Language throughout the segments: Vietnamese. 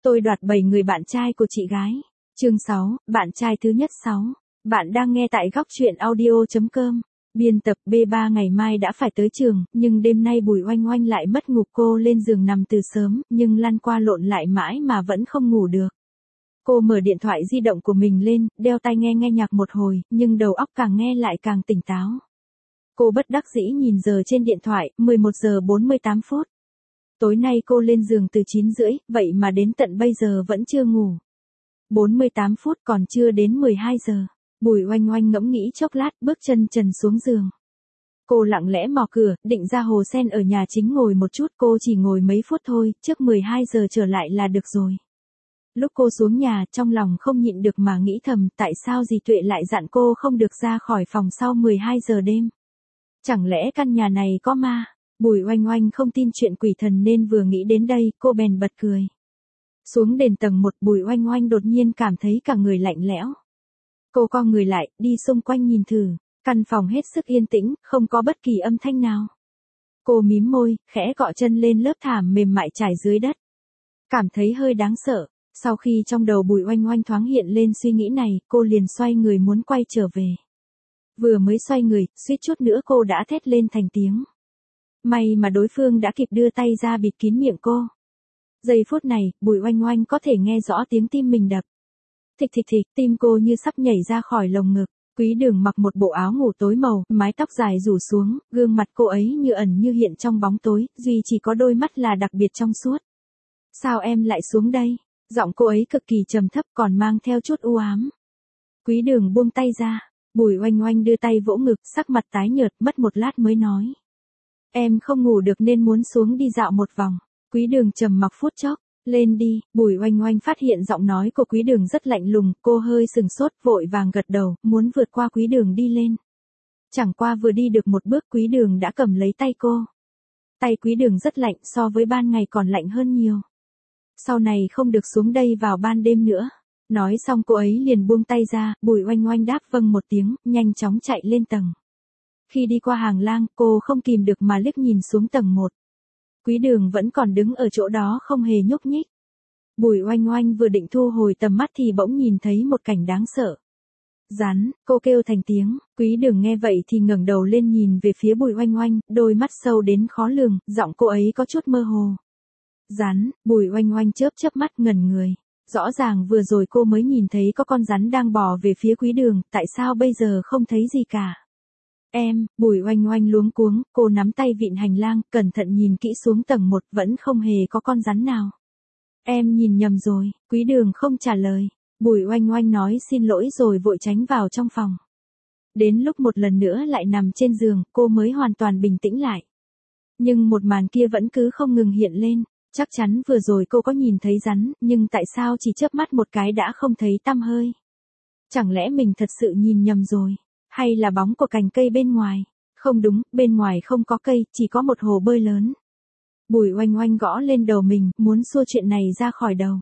Tôi đoạt 7 người bạn trai của chị gái. Chương 6, bạn trai thứ nhất 6. Bạn đang nghe tại góc truyện audio.com. Biên tập B3 ngày mai đã phải tới trường, nhưng đêm nay Bùi Oanh Oanh lại mất ngủ. Cô lên giường nằm từ sớm, nhưng lăn qua lộn lại mãi mà vẫn không ngủ được. Cô mở điện thoại di động của mình lên, đeo tai nghe nhạc một hồi, nhưng đầu óc càng nghe lại càng tỉnh táo. Cô bất đắc dĩ nhìn giờ trên điện thoại, 11 giờ 48 phút. Tối nay cô lên giường từ 9 rưỡi, vậy mà đến tận bây giờ vẫn chưa ngủ. 48 phút còn chưa đến 12 giờ. Bùi Oanh Oanh ngẫm nghĩ chốc lát, bước chân trần xuống giường. Cô lặng lẽ mò cửa, định ra hồ sen ở nhà chính ngồi một chút. Cô chỉ ngồi mấy phút thôi, trước 12 giờ trở lại là được rồi. Lúc cô xuống nhà, trong lòng không nhịn được mà nghĩ thầm, tại sao dì Tuệ lại dặn cô không được ra khỏi phòng sau 12 giờ đêm. Chẳng lẽ căn nhà này có ma? Bùi Oanh Oanh không tin chuyện quỷ thần nên vừa nghĩ đến đây, cô bèn bật cười. Xuống đến tầng 1, Bùi Oanh Oanh đột nhiên cảm thấy cả người lạnh lẽo. Cô co người lại, đi xung quanh nhìn thử. Căn phòng hết sức yên tĩnh, không có bất kỳ âm thanh nào. Cô mím môi, khẽ cọ chân lên lớp thảm mềm mại trải dưới đất. Cảm thấy hơi đáng sợ. Sau khi trong đầu Bùi Oanh Oanh thoáng hiện lên suy nghĩ này, cô liền xoay người muốn quay trở về. Vừa mới xoay người, suýt chút nữa cô đã thét lên thành tiếng. May mà đối phương đã kịp đưa tay ra bịt kín miệng cô. Giây phút này, Bùi Oanh Oanh có thể nghe rõ tiếng tim mình đập. Thịch thịch thịch, tim cô như sắp nhảy ra khỏi lồng ngực. Quý Đường mặc một bộ áo ngủ tối màu, mái tóc dài rủ xuống, gương mặt cô ấy như ẩn như hiện trong bóng tối, duy chỉ có đôi mắt là đặc biệt trong suốt. Sao em lại xuống đây? Giọng cô ấy cực kỳ trầm thấp còn mang theo chút u ám. Quý Đường buông tay ra, Bùi Oanh Oanh đưa tay vỗ ngực, sắc mặt tái nhợt, mất một lát mới nói. Em không ngủ được nên muốn xuống đi dạo một vòng. Quý Đường trầm mặc phút chốc, lên đi. Bùi Oanh Oanh phát hiện giọng nói của Quý Đường rất lạnh lùng, cô hơi sừng sốt, vội vàng gật đầu, muốn vượt qua Quý Đường đi lên. Chẳng qua vừa đi được một bước Quý Đường đã cầm lấy tay cô. Tay Quý Đường rất lạnh, so với ban ngày còn lạnh hơn nhiều. Sau này không được xuống đây vào ban đêm nữa. Nói xong cô ấy liền buông tay ra, Bùi Oanh Oanh đáp vâng một tiếng, nhanh chóng chạy lên tầng. Khi đi qua hàng lang, cô không kìm được mà liếc nhìn xuống tầng 1. Quý Đường vẫn còn đứng ở chỗ đó không hề nhúc nhích. Bùi Oanh Oanh vừa định thu hồi tầm mắt thì bỗng nhìn thấy một cảnh đáng sợ. Rắn, cô kêu thành tiếng. Quý Đường nghe vậy thì ngẩng đầu lên nhìn về phía Bùi Oanh Oanh, đôi mắt sâu đến khó lường, giọng cô ấy có chút mơ hồ. Rắn, Bùi Oanh Oanh chớp mắt ngẩn người. Rõ ràng vừa rồi cô mới nhìn thấy có con rắn đang bò về phía Quý Đường, tại sao bây giờ không thấy gì cả? Bùi Oanh Oanh luống cuống, cô nắm tay vịn hành lang, cẩn thận nhìn kỹ xuống tầng 1, vẫn không hề có con rắn nào. Em nhìn nhầm rồi. Quý Đường không trả lời. Bùi Oanh Oanh nói xin lỗi rồi vội tránh vào trong phòng. Đến lúc một lần nữa lại nằm trên giường, cô mới hoàn toàn bình tĩnh lại. Nhưng một màn kia vẫn cứ không ngừng hiện lên. Chắc chắn vừa rồi cô có nhìn thấy rắn, nhưng tại sao chỉ chớp mắt một cái đã không thấy tăm hơi? Chẳng lẽ mình thật sự nhìn nhầm rồi? Hay là bóng của cành cây bên ngoài? Không đúng, bên ngoài không có cây, chỉ có một hồ bơi lớn. Bùi Oanh Oanh gõ lên đầu mình, muốn xua chuyện này ra khỏi đầu.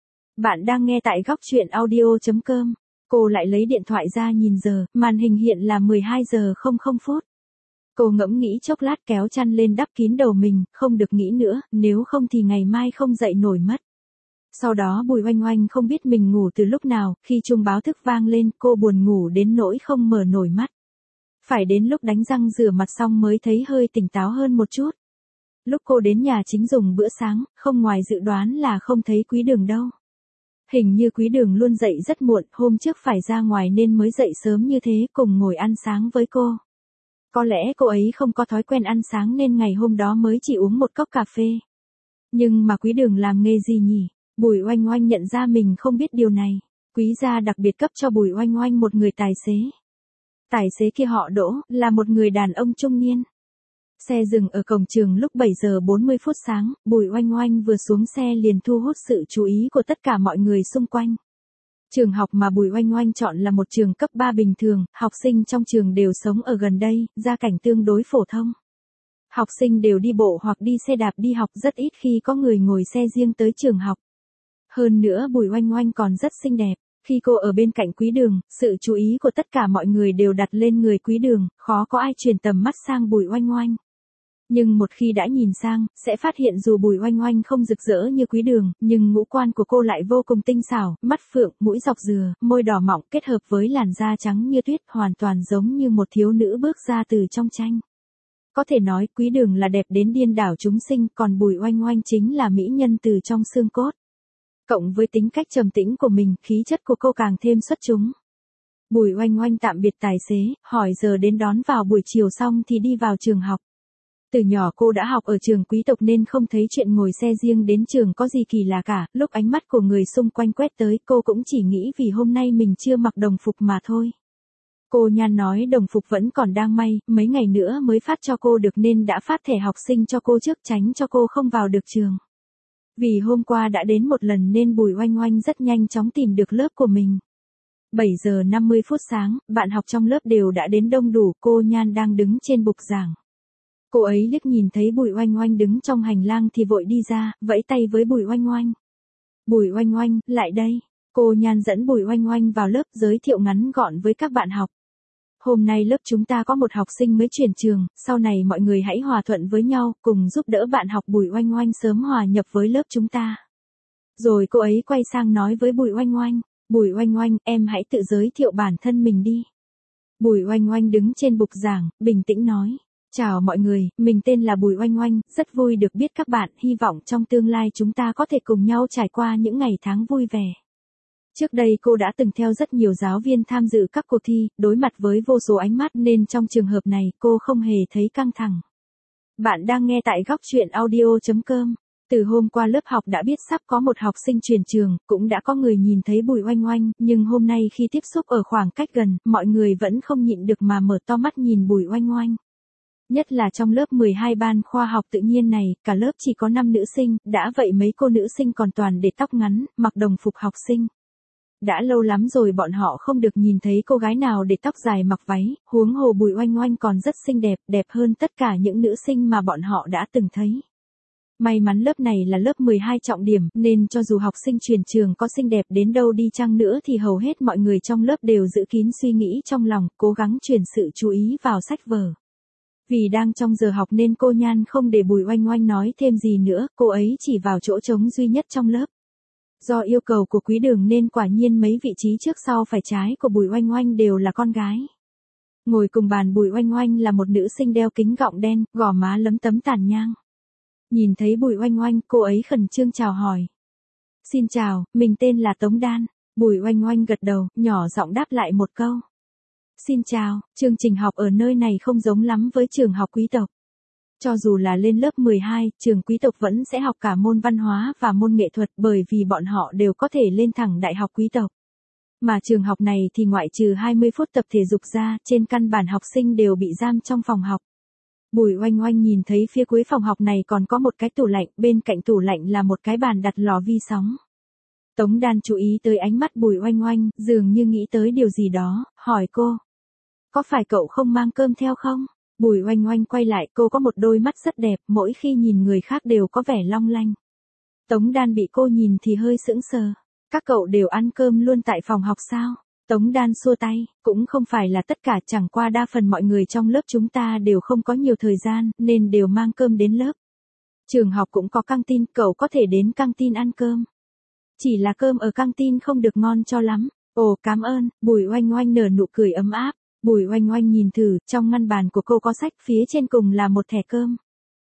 Bạn đang nghe tại góc truyện audio.com. Cô lại lấy điện thoại ra nhìn giờ, màn hình hiện là 12 giờ 00 phút. Cô ngẫm nghĩ chốc lát kéo chăn lên đắp kín đầu mình, không được nghĩ nữa, nếu không thì ngày mai không dậy nổi mất. Sau đó Bùi Oanh Oanh không biết mình ngủ từ lúc nào, khi chuông báo thức vang lên, cô buồn ngủ đến nỗi không mở nổi mắt. Phải đến lúc đánh răng rửa mặt xong mới thấy hơi tỉnh táo hơn một chút. Lúc cô đến nhà chính dùng bữa sáng, không ngoài dự đoán là không thấy Quý Đường đâu. Hình như Quý Đường luôn dậy rất muộn, hôm trước phải ra ngoài nên mới dậy sớm như thế, cùng ngồi ăn sáng với cô. Có lẽ cô ấy không có thói quen ăn sáng nên ngày hôm đó mới chỉ uống một cốc cà phê. Nhưng mà Quý Đường làm nghề gì nhỉ? Bùi Oanh Oanh nhận ra mình không biết điều này. Quý gia đặc biệt cấp cho Bùi Oanh Oanh một người tài xế. Tài xế kia họ Đỗ, là một người đàn ông trung niên. Xe dừng ở cổng trường lúc 7 giờ 40 phút sáng, Bùi Oanh Oanh vừa xuống xe liền thu hút sự chú ý của tất cả mọi người xung quanh. Trường học mà Bùi Oanh Oanh chọn là một trường cấp 3 bình thường, học sinh trong trường đều sống ở gần đây, gia cảnh tương đối phổ thông. Học sinh đều đi bộ hoặc đi xe đạp đi học, rất ít khi có người ngồi xe riêng tới trường học. Hơn nữa Bùi Oanh Oanh còn rất xinh đẹp. Khi cô ở bên cạnh Quý Đường, sự chú ý của tất cả mọi người đều đặt lên người Quý Đường, khó có ai truyền tầm mắt sang Bùi Oanh Oanh. Nhưng một khi đã nhìn sang, sẽ phát hiện dù Bùi Oanh Oanh không rực rỡ như Quý Đường, nhưng ngũ quan của cô lại vô cùng tinh xảo, mắt phượng, mũi dọc dừa, môi đỏ mọng kết hợp với làn da trắng như tuyết, hoàn toàn giống như một thiếu nữ bước ra từ trong tranh. Có thể nói Quý Đường là đẹp đến điên đảo chúng sinh, còn Bùi Oanh Oanh chính là mỹ nhân từ trong xương cốt. Cộng với tính cách trầm tĩnh của mình, khí chất của cô càng thêm xuất chúng. Bùi Oanh Oanh tạm biệt tài xế, hỏi giờ đến đón vào buổi chiều xong thì đi vào trường học. Từ nhỏ cô đã học ở trường quý tộc nên không thấy chuyện ngồi xe riêng đến trường có gì kỳ lạ cả, lúc ánh mắt của người xung quanh quét tới cô cũng chỉ nghĩ vì hôm nay mình chưa mặc đồng phục mà thôi. Cô Nhan nói đồng phục vẫn còn đang may, mấy ngày nữa mới phát cho cô được nên đã phát thẻ học sinh cho cô trước tránh cho cô không vào được trường. Vì hôm qua đã đến một lần nên Bùi Oanh Oanh rất nhanh chóng tìm được lớp của mình. 7 giờ 50 phút sáng, bạn học trong lớp đều đã đến đông đủ, cô Nhan đang đứng trên bục giảng. Cô ấy liếc nhìn thấy Bùi Oanh Oanh đứng trong hành lang thì vội đi ra, vẫy tay với Bùi Oanh Oanh. Bùi Oanh Oanh, lại đây. Cô Nhan dẫn Bùi Oanh Oanh vào lớp giới thiệu ngắn gọn với các bạn học. Hôm nay lớp chúng ta có một học sinh mới chuyển trường, sau này mọi người hãy hòa thuận với nhau, cùng giúp đỡ bạn học Bùi Oanh Oanh sớm hòa nhập với lớp chúng ta. Rồi cô ấy quay sang nói với Bùi Oanh Oanh, Bùi Oanh Oanh, em hãy tự giới thiệu bản thân mình đi. Bùi Oanh Oanh đứng trên bục giảng, bình tĩnh nói. Chào mọi người, mình tên là Bùi Oanh Oanh, rất vui được biết các bạn, hy vọng trong tương lai chúng ta có thể cùng nhau trải qua những ngày tháng vui vẻ. Trước đây cô đã từng theo rất nhiều giáo viên tham dự các cuộc thi, đối mặt với vô số ánh mắt nên trong trường hợp này cô không hề thấy căng thẳng. Bạn đang nghe tại góc truyện audio.com. Từ hôm qua lớp học đã biết sắp có một học sinh chuyển trường, cũng đã có người nhìn thấy Bùi Oanh Oanh, nhưng hôm nay khi tiếp xúc ở khoảng cách gần, mọi người vẫn không nhịn được mà mở to mắt nhìn Bùi Oanh Oanh. Nhất là trong lớp 12 ban khoa học tự nhiên này, cả lớp chỉ có 5 nữ sinh, đã vậy mấy cô nữ sinh còn toàn để tóc ngắn, mặc đồng phục học sinh. Đã lâu lắm rồi bọn họ không được nhìn thấy cô gái nào để tóc dài mặc váy, huống hồ Bùi Oanh Oanh còn rất xinh đẹp, đẹp hơn tất cả những nữ sinh mà bọn họ đã từng thấy. May mắn lớp này là lớp 12 trọng điểm, nên cho dù học sinh chuyển trường có xinh đẹp đến đâu đi chăng nữa thì hầu hết mọi người trong lớp đều giữ kín suy nghĩ trong lòng, cố gắng chuyển sự chú ý vào sách vở. Vì đang trong giờ học nên cô Nhan không để Bùi Oanh Oanh nói thêm gì nữa, cô ấy chỉ vào chỗ trống duy nhất trong lớp. Do yêu cầu của Quý Đường nên quả nhiên mấy vị trí trước sau phải trái của Bùi Oanh Oanh đều là con gái. Ngồi cùng bàn Bùi Oanh Oanh là một nữ sinh đeo kính gọng đen, gò má lấm tấm tàn nhang. Nhìn thấy Bùi Oanh Oanh, cô ấy khẩn trương chào hỏi. Xin chào, mình tên là Tống Đan. Bùi Oanh Oanh gật đầu, nhỏ giọng đáp lại một câu. Xin chào, chương trình học ở nơi này không giống lắm với trường học quý tộc. Cho dù là lên lớp 12, trường quý tộc vẫn sẽ học cả môn văn hóa và môn nghệ thuật bởi vì bọn họ đều có thể lên thẳng đại học quý tộc. Mà trường học này thì ngoại trừ 20 phút tập thể dục ra, trên căn bản học sinh đều bị giam trong phòng học. Bùi Oanh Oanh nhìn thấy phía cuối phòng học này còn có một cái tủ lạnh, bên cạnh tủ lạnh là một cái bàn đặt lò vi sóng. Tống Đan chú ý tới ánh mắt Bùi Oanh Oanh, dường như nghĩ tới điều gì đó, hỏi cô. Có phải cậu không mang cơm theo không? Bùi Oanh Oanh quay lại, cô có một đôi mắt rất đẹp, mỗi khi nhìn người khác đều có vẻ long lanh. Tống Đan bị cô nhìn thì hơi sững sờ. Các cậu đều ăn cơm luôn tại phòng học sao? Tống Đan xua tay, cũng không phải là tất cả, chẳng qua đa phần mọi người trong lớp chúng ta đều không có nhiều thời gian, nên đều mang cơm đến lớp. Trường học cũng có căng tin, cậu có thể đến căng tin ăn cơm. Chỉ là cơm ở căng tin không được ngon cho lắm. Ồ, cảm ơn. Bùi Oanh Oanh nở nụ cười ấm áp. Bùi Oanh Oanh nhìn thử, trong ngăn bàn của cô có sách, phía trên cùng là một thẻ cơm.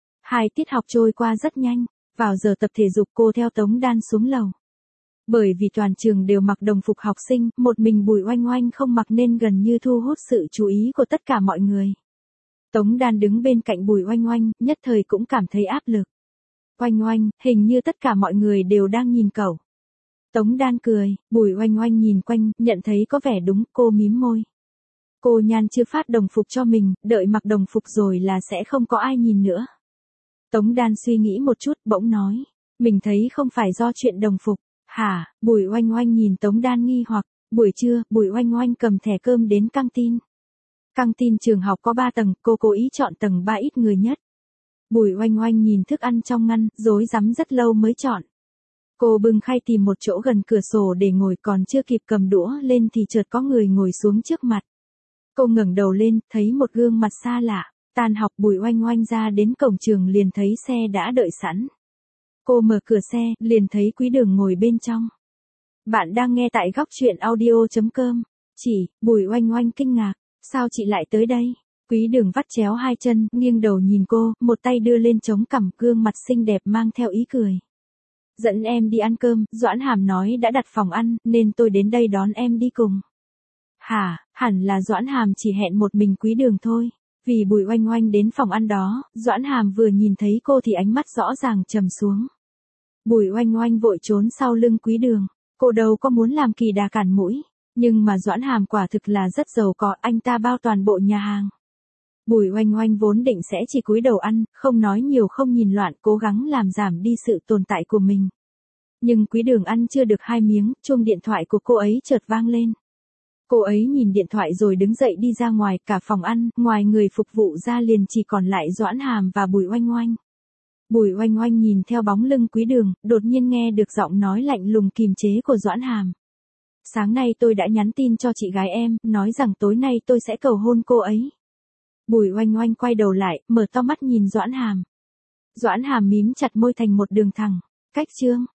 2 tiết học trôi qua rất nhanh, vào giờ tập thể dục cô theo Tống Đan xuống lầu. Bởi vì toàn trường đều mặc đồng phục học sinh, một mình Bùi Oanh Oanh không mặc nên gần như thu hút sự chú ý của tất cả mọi người. Tống Đan đứng bên cạnh Bùi Oanh Oanh, nhất thời cũng cảm thấy áp lực. Oanh Oanh, hình như tất cả mọi người đều đang nhìn cậu. Tống Đan cười, Bùi Oanh Oanh nhìn quanh, nhận thấy có vẻ đúng, cô mím môi. Cô Nhan chưa phát đồng phục cho mình, đợi mặc đồng phục rồi là sẽ không có ai nhìn nữa. Tống Đan suy nghĩ một chút, bỗng nói. Mình thấy không phải do chuyện đồng phục. Hả? Bùi Oanh Oanh nhìn Tống Đan nghi hoặc. Buổi trưa, Bùi Oanh Oanh cầm thẻ cơm đến căng tin. Căng tin trường học có 3 tầng, cô cố ý chọn tầng 3 ít người nhất. Bùi Oanh Oanh nhìn thức ăn trong ngăn, rối rắm rất lâu mới chọn. Cô bưng khay tìm một chỗ gần cửa sổ để ngồi, còn chưa kịp cầm đũa lên thì chợt có người ngồi xuống trước mặt. Cô ngẩng đầu lên, thấy một gương mặt xa lạ. Tan học Bùi Oanh Oanh ra đến cổng trường liền thấy xe đã đợi sẵn. Cô mở cửa xe, liền thấy Quý Đường ngồi bên trong. Bạn đang nghe tại góc chuyện audio.com. Bùi Oanh Oanh kinh ngạc, sao chị lại tới đây? Quý Đường vắt chéo hai chân, nghiêng đầu nhìn cô, một tay đưa lên chống cằm, gương mặt xinh đẹp mang theo ý cười. Dẫn em đi ăn cơm, Doãn Hàm nói đã đặt phòng ăn, nên tôi đến đây đón em đi cùng. Hả, hẳn là Doãn Hàm chỉ hẹn một mình Quý Đường thôi. Vì Bùi Oanh Oanh đến phòng ăn đó, Doãn Hàm vừa nhìn thấy cô thì ánh mắt rõ ràng trầm xuống. Bùi Oanh Oanh vội trốn sau lưng Quý Đường. Cô đâu có muốn làm kỳ đà cản mũi. Nhưng mà Doãn Hàm quả thực là rất giàu có, anh ta bao toàn bộ nhà hàng. Bùi Oanh Oanh vốn định sẽ chỉ cúi đầu ăn, không nói nhiều không nhìn loạn, cố gắng làm giảm đi sự tồn tại của mình. Nhưng Quý Đường ăn chưa được 2 miếng, chuông điện thoại của cô ấy chợt vang lên. Cô ấy nhìn điện thoại rồi đứng dậy đi ra ngoài, cả phòng ăn, ngoài người phục vụ ra liền chỉ còn lại Doãn Hàm và Bùi Oanh Oanh. Bùi Oanh Oanh nhìn theo bóng lưng Quý Đường, đột nhiên nghe được giọng nói lạnh lùng kiềm chế của Doãn Hàm. Sáng nay tôi đã nhắn tin cho chị gái em, nói rằng tối nay tôi sẽ cầu hôn cô ấy. Bùi Oanh Oanh quay đầu lại, mở to mắt nhìn Doãn Hàm. Doãn Hàm mím chặt môi thành một đường thẳng. Cách chương.